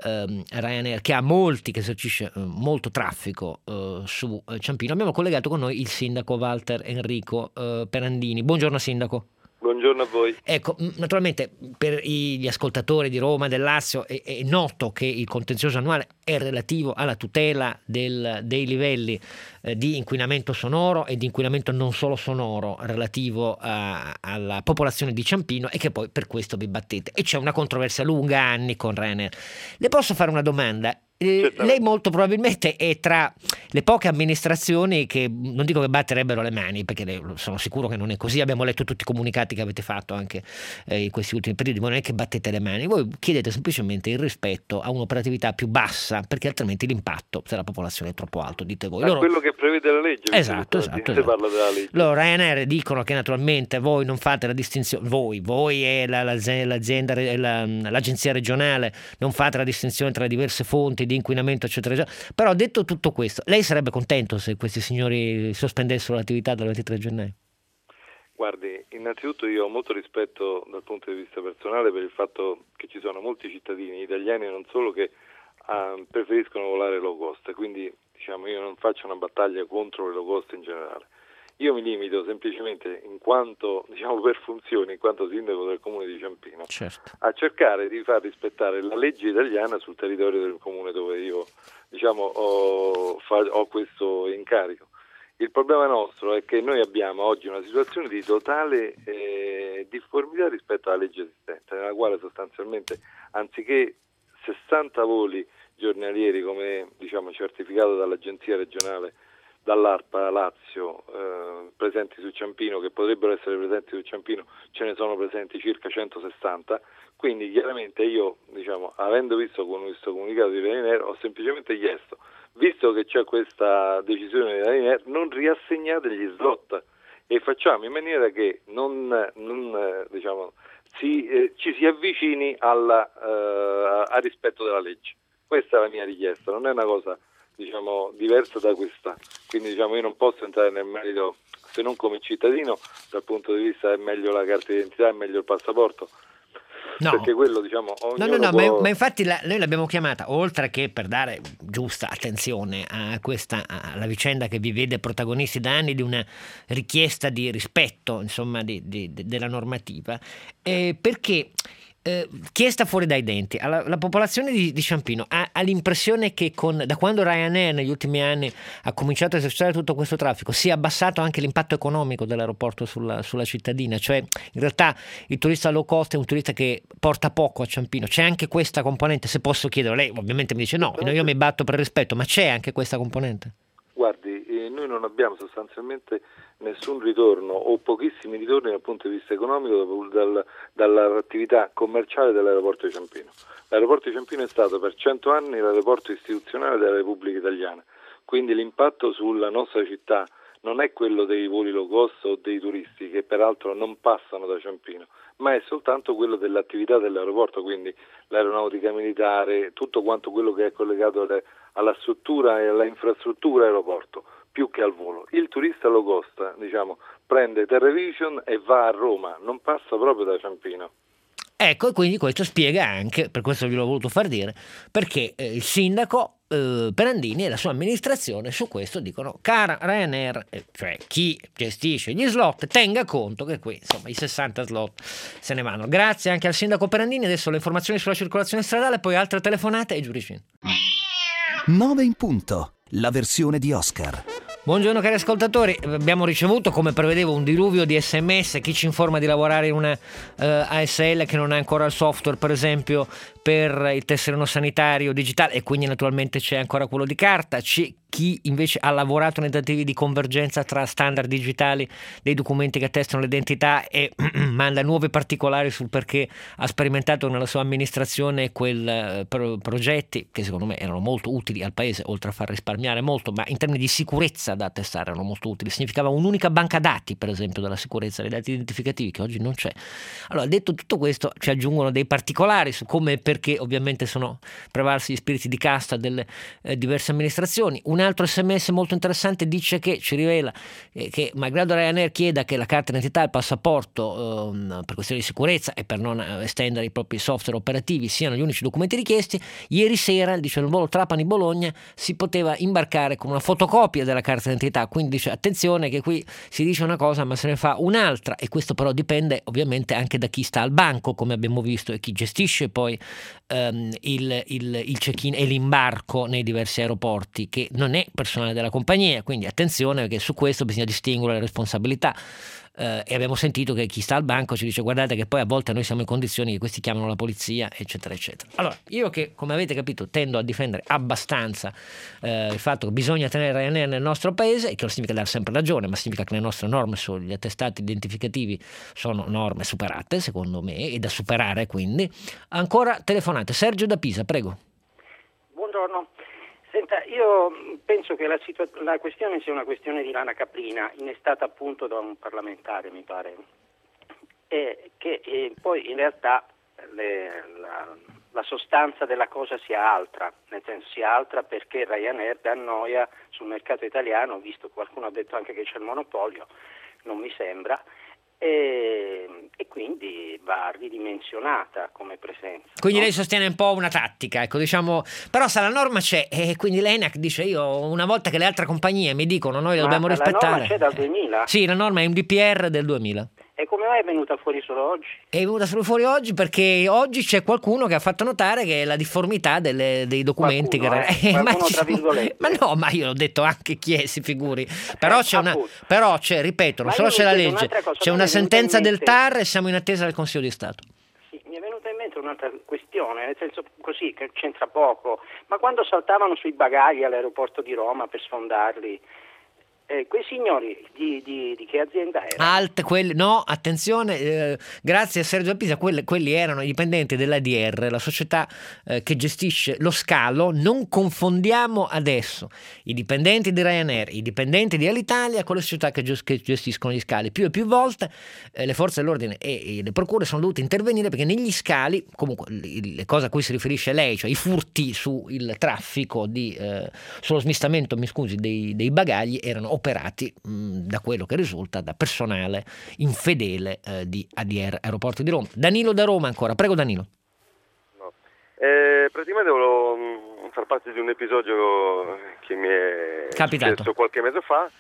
Ryanair, che esercisce molto traffico su Ciampino. Abbiamo collegato con noi il sindaco Walter Enrico Perandini. Buongiorno sindaco. Buongiorno a voi. Ecco, naturalmente per gli ascoltatori di Roma e del Lazio è noto che il contenzioso annuale è relativo alla tutela dei livelli di inquinamento sonoro e di inquinamento non solo sonoro relativo alla popolazione di Ciampino, e che poi per questo vi battete. E c'è una controversia lunga anni con Ryanair. Le posso fare una domanda? Lei molto probabilmente è tra le poche amministrazioni che, non dico che batterebbero le mani, perché sono sicuro che non è così, abbiamo letto tutti i comunicati che avete fatto anche in questi ultimi periodi, ma non è che battete le mani, voi chiedete semplicemente il rispetto a un'operatività più bassa, perché altrimenti l'impatto della popolazione è troppo alto, dite voi. Quello che prevede la legge. Esatto. Parla della legge. Loro Ryanair dicono che naturalmente voi non fate la distinzione, voi e l'azienda, l'agenzia regionale non fate la distinzione tra diverse fonti di inquinamento eccetera, però detto tutto questo, lei sarebbe contento se questi signori sospendessero l'attività dal 23 gennaio? Guardi, innanzitutto io ho molto rispetto dal punto di vista personale per il fatto che ci sono molti cittadini italiani e non solo che preferiscono volare low cost, quindi diciamo io non faccio una battaglia contro le low cost in generale. Io mi limito semplicemente, in quanto, diciamo, per funzione, in quanto sindaco del comune di Ciampino, a cercare di far rispettare la legge italiana sul territorio del comune dove io, diciamo, ho questo incarico. Il problema nostro è che noi abbiamo oggi una situazione di totale difformità rispetto alla legge esistente, nella quale sostanzialmente, anziché 60 voli giornalieri, come diciamo certificato dall'agenzia regionale, dall'ARPA Lazio, presenti su Ciampino, che potrebbero essere presenti su Ciampino, ce ne sono presenti circa 160, quindi chiaramente io, diciamo, avendo visto con questo comunicato di Ryanair, ho semplicemente chiesto, visto che c'è questa decisione di Ryanair, non riassegnate gli slot e facciamo in maniera che ci si avvicini al rispetto della legge. Questa è la mia richiesta, non è una cosa, diciamo, diversa da questa, quindi diciamo io non posso entrare nel merito, se non come cittadino, dal punto di vista è meglio la carta d'identità, è meglio il passaporto, No. Perché quello, diciamo, No, può... ma infatti noi l'abbiamo chiamata, oltre che per dare giusta attenzione a questa alla vicenda che vi vede protagonisti da anni di una richiesta di rispetto, insomma, della normativa, perché chi sta fuori dai denti? La popolazione di Ciampino ha l'impressione che da quando Ryanair negli ultimi anni ha cominciato a esercitare tutto questo traffico sia abbassato anche l'impatto economico dell'aeroporto sulla cittadina, cioè in realtà il turista low cost è un turista che porta poco a Ciampino. C'è anche questa componente, se posso chiedere, lei ovviamente mi dice no, io mi batto per rispetto, ma c'è anche questa componente? Guardi, noi non abbiamo sostanzialmente nessun ritorno o pochissimi ritorni dal punto di vista economico dall'attività commerciale dell'aeroporto di Ciampino. L'aeroporto di Ciampino è stato per 100 anni l'aeroporto istituzionale della Repubblica Italiana, quindi l'impatto sulla nostra città non è quello dei voli low cost o dei turisti che peraltro non passano da Ciampino, ma è soltanto quello dell'attività dell'aeroporto, quindi l'aeronautica militare, tutto quanto quello che è collegato alla struttura e alla infrastruttura aeroporto, più che al volo. Il turista low cost, diciamo, prende Terrevision e va a Roma, non passa proprio da Ciampino. Ecco, e quindi questo spiega anche, per questo vi l'ho voluto far dire, perché il sindaco Perandini e la sua amministrazione su questo dicono: cara Ryanair, cioè chi gestisce gli slot, tenga conto che qui insomma i 60 slot se ne vanno. Grazie anche al sindaco Perandini. Adesso le informazioni sulla circolazione stradale, poi altre telefonate e giuricini. 9 in punto, la versione di Oscar. Buongiorno cari ascoltatori, abbiamo ricevuto come prevedevo un diluvio di sms, chi ci informa di lavorare in una ASL che non ha ancora il software per esempio per il tesserino sanitario digitale e quindi naturalmente c'è ancora quello di carta, chi invece ha lavorato nei tentativi di convergenza tra standard digitali dei documenti che attestano l'identità e manda nuovi particolari sul perché ha sperimentato nella sua amministrazione progetti che secondo me erano molto utili al paese, oltre a far risparmiare molto, ma in termini di sicurezza da attestare erano molto utili. Significava un'unica banca dati per esempio della sicurezza dei dati identificativi che oggi non c'è. Allora, detto tutto questo, ci aggiungono dei particolari su come e perché ovviamente sono prevalsi gli spiriti di casta delle diverse amministrazioni. Un altro sms molto interessante dice che ci rivela che malgrado Ryanair chieda che la carta d'identità e il passaporto per questioni di sicurezza e per non estendere i propri software operativi siano gli unici documenti richiesti, ieri sera, dice, nel volo Trapani-Bologna si poteva imbarcare con una fotocopia della carta d'identità, quindi dice attenzione che qui si dice una cosa ma se ne fa un'altra, e questo però dipende ovviamente anche da chi sta al banco, come abbiamo visto, e chi gestisce poi il check-in e l'imbarco nei diversi aeroporti, che non è personale della compagnia, quindi attenzione perché su questo bisogna distinguere le responsabilità. E abbiamo sentito che chi sta al banco ci dice guardate che poi a volte noi siamo in condizioni che questi chiamano la polizia eccetera eccetera. Allora io, che come avete capito tendo a difendere abbastanza il fatto che bisogna tenere Ryanair nel nostro paese, e che non significa dare sempre ragione, ma significa che le nostre norme sugli attestati identificativi sono norme superate secondo me e da superare. Quindi ancora telefonate. Sergio da Pisa, prego. Buongiorno. Senta, io penso che la questione sia una questione di lana caprina, innestata appunto da un parlamentare, mi pare, e che poi in realtà la sostanza della cosa sia altra, nel senso sia altra perché Ryanair dà noia sul mercato italiano, visto che qualcuno ha detto anche che c'è il monopolio, non mi sembra, e quindi va ridimensionata come presenza. Quindi no? Lei sostiene un po' una tattica, ecco, diciamo, però se la norma c'è e quindi l'ENAC dice io una volta che le altre compagnie mi dicono noi la dobbiamo rispettare. La norma c'è dal 2000? Sì, la norma è un DPR del 2000. E come mai è venuta fuori solo oggi? È venuta solo fuori oggi perché oggi c'è qualcuno che ha fatto notare che la difformità dei documenti qualcuno tra virgolette. Ma no, ma io ho detto anche chi è, si figuri. Però c'è ripeto, non solo c'è la legge, c'è una sentenza del TAR e siamo in attesa del Consiglio di Stato. Sì, mi è venuta in mente un'altra questione, nel senso così che c'entra poco, ma quando saltavano sui bagagli all'aeroporto di Roma per sfondarli, quei signori di che azienda erano? No, attenzione, grazie a Sergio Pisa, quelli erano i dipendenti dell'ADR, la società che gestisce lo scalo. Non confondiamo adesso i dipendenti di Ryanair, i dipendenti di Alitalia con le società che gestiscono gli scali. Più e più volte le forze dell'ordine e le procure sono dovute intervenire perché negli scali, comunque le cose a cui si riferisce lei, cioè i furti sul traffico sullo smistamento, dei bagagli, erano operati, da quello che risulta, da personale infedele di ADR Aeroporti di Roma. Danilo da Roma ancora, prego Danilo. Praticamente volevo far parte di un episodio che mi è successo qualche mese fa.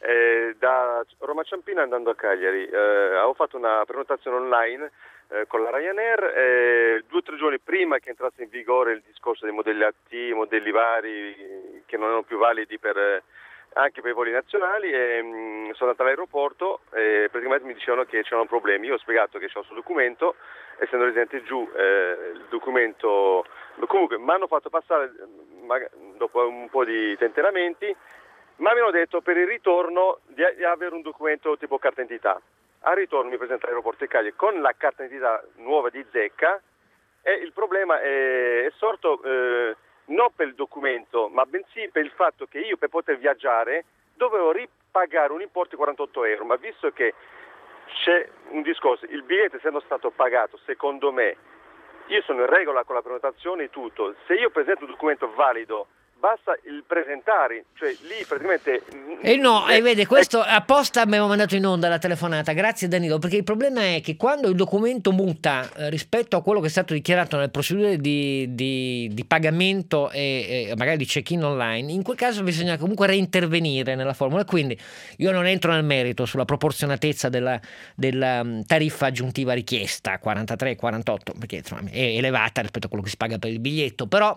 Da Roma Ciampino andando a Cagliari avevo fatto una prenotazione online con la Ryanair 2 o 3 giorni prima che entrasse in vigore il discorso dei modelli AT, modelli vari che non erano più validi anche per i voli nazionali, e sono andato all'aeroporto e praticamente mi dicevano che c'erano problemi. Io ho spiegato che c'è il suo documento, essendo residente giù, il documento comunque mi hanno fatto passare dopo un po' di tentenamenti, ma mi hanno detto per il ritorno di avere un documento tipo carta d'identità. Al ritorno mi presento all'aeroporto di Cagliari con la carta d'identità nuova di zecca, e il problema è sorto non per il documento, ma bensì per il fatto che io per poter viaggiare dovevo ripagare un importo di 48 euro, ma visto che c'è un discorso, il biglietto essendo stato pagato, secondo me, io sono in regola con la prenotazione e tutto, se io presento un documento valido basta il presentare, cioè lì praticamente... vede, questo apposta abbiamo mandato in onda la telefonata, grazie Danilo, perché il problema è che quando il documento muta rispetto a quello che è stato dichiarato nelle procedure di pagamento e magari di check-in online, in quel caso bisogna comunque reintervenire nella formula, quindi io non entro nel merito sulla proporzionatezza della tariffa aggiuntiva richiesta, 43-48, perché insomma, è elevata rispetto a quello che si paga per il biglietto, però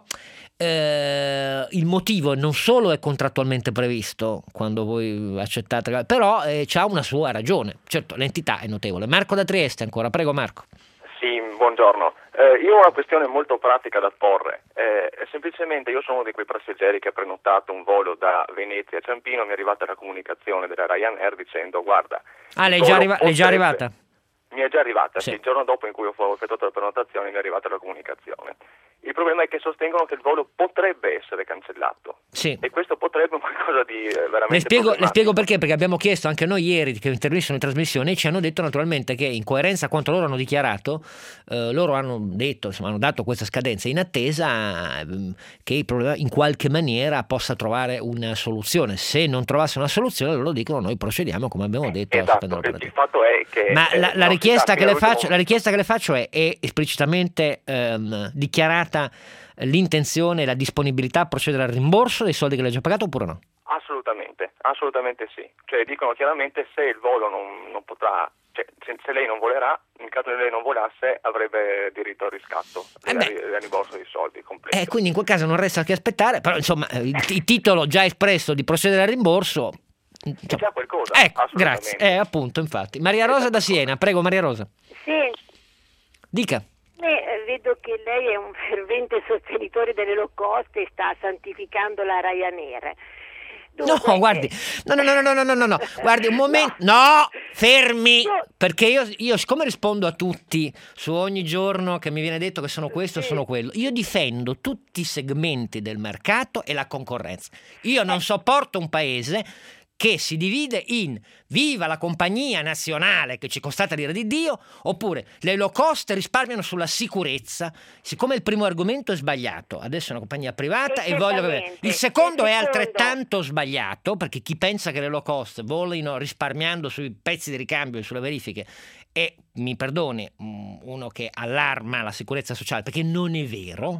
il motivo non solo è contrattualmente previsto quando voi accettate, però c'ha una sua ragione. Certo, l'entità è notevole. Marco da Trieste ancora, prego Marco. Sì, buongiorno. Io ho una questione molto pratica da porre. Semplicemente io sono uno di quei passeggeri che ha prenotato un volo da Venezia a Ciampino, mi è arrivata la comunicazione della Ryanair dicendo guarda... l'è già arrivata? Mi è già arrivata, sì. Il giorno dopo in cui ho effettuato la prenotazione mi è arrivata la comunicazione. Il problema è che sostengono che il volo potrebbe essere cancellato. Sì. E questo potrebbe un qualcosa di veramente Le spiego perché abbiamo chiesto anche noi ieri che intervenissero in trasmissione e ci hanno detto naturalmente che in coerenza a quanto loro hanno dichiarato, loro hanno detto, insomma, hanno dato questa scadenza in attesa che il problema in qualche maniera possa trovare una soluzione. Se non trovasse una soluzione loro dicono noi procediamo come abbiamo detto. Esatto, il fatto è che... Ma la richiesta che le faccio è esplicitamente dichiarata l'intenzione e la disponibilità a procedere al rimborso dei soldi che lei ha già pagato oppure no? Assolutamente sì. Cioè dicono chiaramente se il volo non potrà, cioè, se lei non volerà, nel caso che lei non volasse avrebbe diritto al riscatto, al rimborso dei soldi completo. Quindi in quel caso non resta che aspettare, però insomma il titolo già espresso di procedere al rimborso è già qualcosa. Ecco, grazie. Appunto, infatti. Maria Rosa da Siena, prego Maria Rosa. Sì. Dica. Vedo che lei è un fervente sostenitore delle low cost e sta santificando la Ryanair. Dunque, no, guardi, no, guardi un momento, no, fermi, perché io siccome rispondo a tutti su ogni giorno che mi viene detto che sono questo, sono quello, io difendo tutti i segmenti del mercato e la concorrenza. Io non sopporto un paese che si divide in viva la compagnia nazionale che ci costata l'ira di Dio, oppure le low cost risparmiano sulla sicurezza. Siccome il primo argomento è sbagliato, adesso è una compagnia privata e voglio che... Il secondo è altrettanto sbagliato, perché chi pensa che le low cost volino risparmiando sui pezzi di ricambio e sulle verifiche è, mi perdoni, uno che allarma la sicurezza sociale, perché non è vero,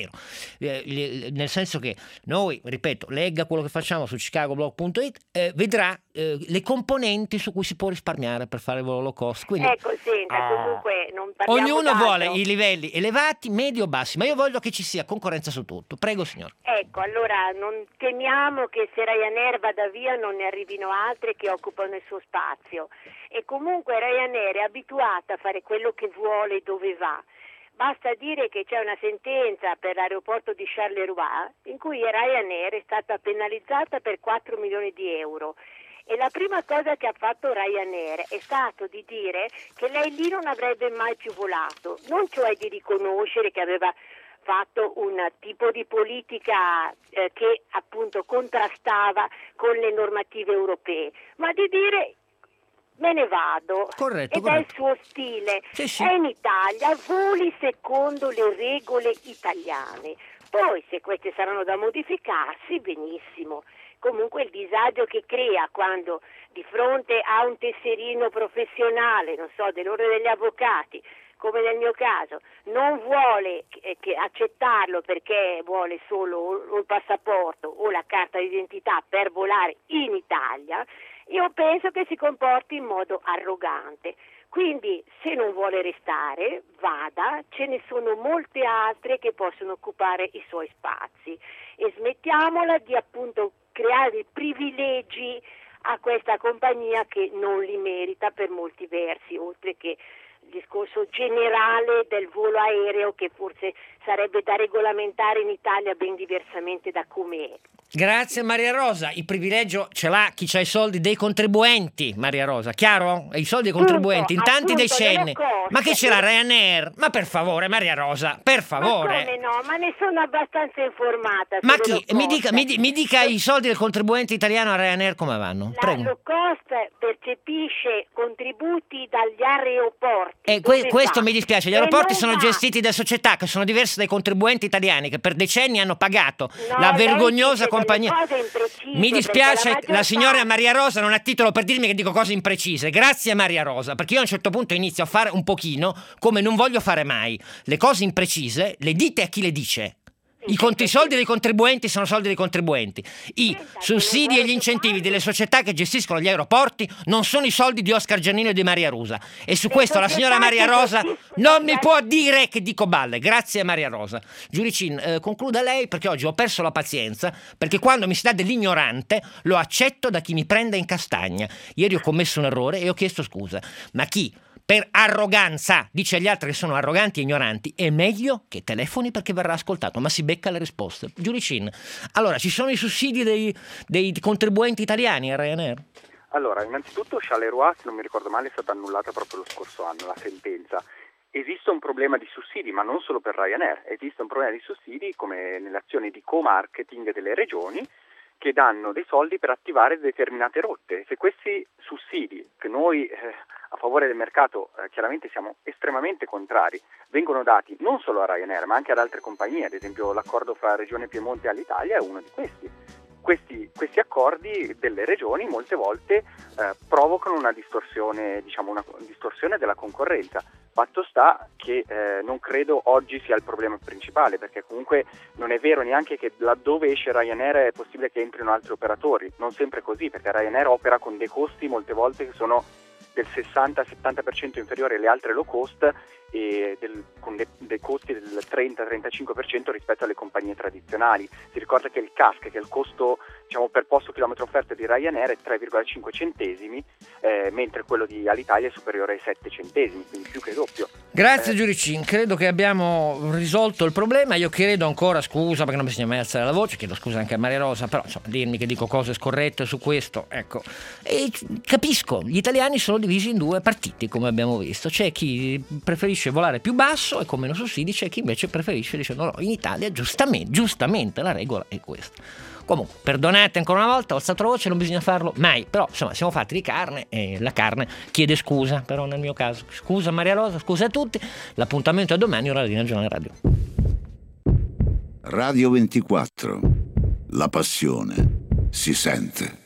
nel senso che noi, ripeto, legga quello che facciamo su chicagoblog.it, vedrà le componenti su cui si può risparmiare per fare il volo low cost. Quindi, ecco, senta, comunque non parliamo ognuno d'altro. vuole i livelli elevati, medi o bassi, ma io voglio che ci sia concorrenza su tutto. Prego, signor. Ecco, allora non temiamo che se Ryanair vada via non ne arrivino altre che occupano il suo spazio. E comunque Ryanair è abituata a fare quello che vuole dove va. Basta dire che c'è una sentenza per l'aeroporto di Charleroi in cui Ryanair è stata penalizzata per 4 milioni di euro. E la prima cosa che ha fatto Ryanair è stato di dire che lei lì non avrebbe mai più volato, non cioè di riconoscere che aveva fatto un tipo di politica che appunto contrastava con le normative europee, ma di dire me ne vado. Corretto, Ed è il suo stile. Sì. È in Italia, voli secondo le regole italiane. Poi se queste saranno da modificarsi, benissimo. Comunque il disagio che crea quando di fronte a un tesserino professionale, non so, dell'ordine degli avvocati, come nel mio caso, non vuole che accettarlo perché vuole solo o il passaporto o la carta d'identità per volare in Italia, io penso che si comporti in modo arrogante. Quindi se non vuole restare, vada, ce ne sono molte altre che possono occupare i suoi spazi e smettiamola di appunto creare privilegi a questa compagnia che non li merita per molti versi, oltre che il discorso generale del volo aereo che forse sarebbe da regolamentare in Italia ben diversamente da come è. Grazie Maria Rosa, il privilegio ce l'ha chi ha i soldi dei contribuenti, Maria Rosa, chiaro? I soldi dei contribuenti in tanti decenni. Ma che ce l'ha Ryanair? Ma per favore Maria Rosa, per favore. Ma come no? Ma ne sono abbastanza informata. Ma chi? Mi dica i soldi del contribuente italiano a Ryanair come vanno? La Prego. low cost percepisce contributi dagli aeroporti. E questo mi dispiace, gli aeroporti sono gestiti da società che sono diverse dai contribuenti italiani che per decenni hanno pagato la vergognosa compagnia. Mi dispiace, la signora Maria Rosa non ha titolo per dirmi che dico cose imprecise. Grazie Maria Rosa, perché io a un certo punto inizio a fare un pochino come non voglio fare mai. Le cose imprecise le dite a chi le dice. I soldi dei contribuenti sono soldi dei contribuenti. I sussidi e gli incentivi delle società che gestiscono gli aeroporti non sono i soldi di Oscar Giannino e di Maria Rosa. E su questo la signora Maria Rosa non mi può dire che dico balle. Grazie Maria Rosa. Giuricin, concluda lei perché oggi ho perso la pazienza, perché quando mi si dà dell'ignorante lo accetto da chi mi prende in castagna. Ieri ho commesso un errore e ho chiesto scusa. Ma chi per arroganza dice agli altri che sono arroganti e ignoranti, è meglio che telefoni perché verrà ascoltato, ma si becca le risposte. Giuricin, allora ci sono i sussidi dei contribuenti italiani a Ryanair? Allora, innanzitutto Charleroi, se non mi ricordo male, è stata annullata proprio lo scorso anno, la sentenza. Esiste un problema di sussidi, ma non solo per Ryanair, esiste un problema di sussidi come nelle azioni di co-marketing delle regioni che danno dei soldi per attivare determinate rotte. Se questi sussidi, che noi a favore del mercato chiaramente siamo estremamente contrari, vengono dati non solo a Ryanair ma anche ad altre compagnie, ad esempio l'accordo fra Regione Piemonte e Alitalia è uno di questi. Questi accordi delle regioni molte volte provocano una distorsione della concorrenza. Fatto sta che non credo oggi sia il problema principale, perché comunque non è vero neanche che laddove esce Ryanair è possibile che entrino altri operatori, non sempre così, perché Ryanair opera con dei costi molte volte che sono del 60-70% inferiori alle altre low cost e con dei costi del 30-35% rispetto alle compagnie tradizionali. Si ricorda che il CASK, che è il costo per posto chilometro offerto di Ryanair, è 3,5 centesimi, mentre quello di Alitalia è superiore ai 7 centesimi, quindi più che doppio. Grazie Giuricin, credo che abbiamo risolto il problema. Io chiedo ancora scusa perché non bisogna mai alzare la voce, chiedo scusa anche a Maria Rosa, però insomma dirmi che dico cose scorrette su questo, ecco. E capisco, gli italiani sono divisi in due partiti, come abbiamo visto. C'è chi preferisce volare più basso e con meno sussidi, c'è chi invece preferisce, dice no, in Italia giustamente la regola è questa. Comunque, perdonate ancora una volta, ho alzato la voce, non bisogna farlo mai, però insomma siamo fatti di carne e la carne chiede scusa, però nel mio caso. Scusa Maria Rosa, scusa a tutti, l'appuntamento è domani, ora di Giornale Radio. Radio 24, la passione si sente.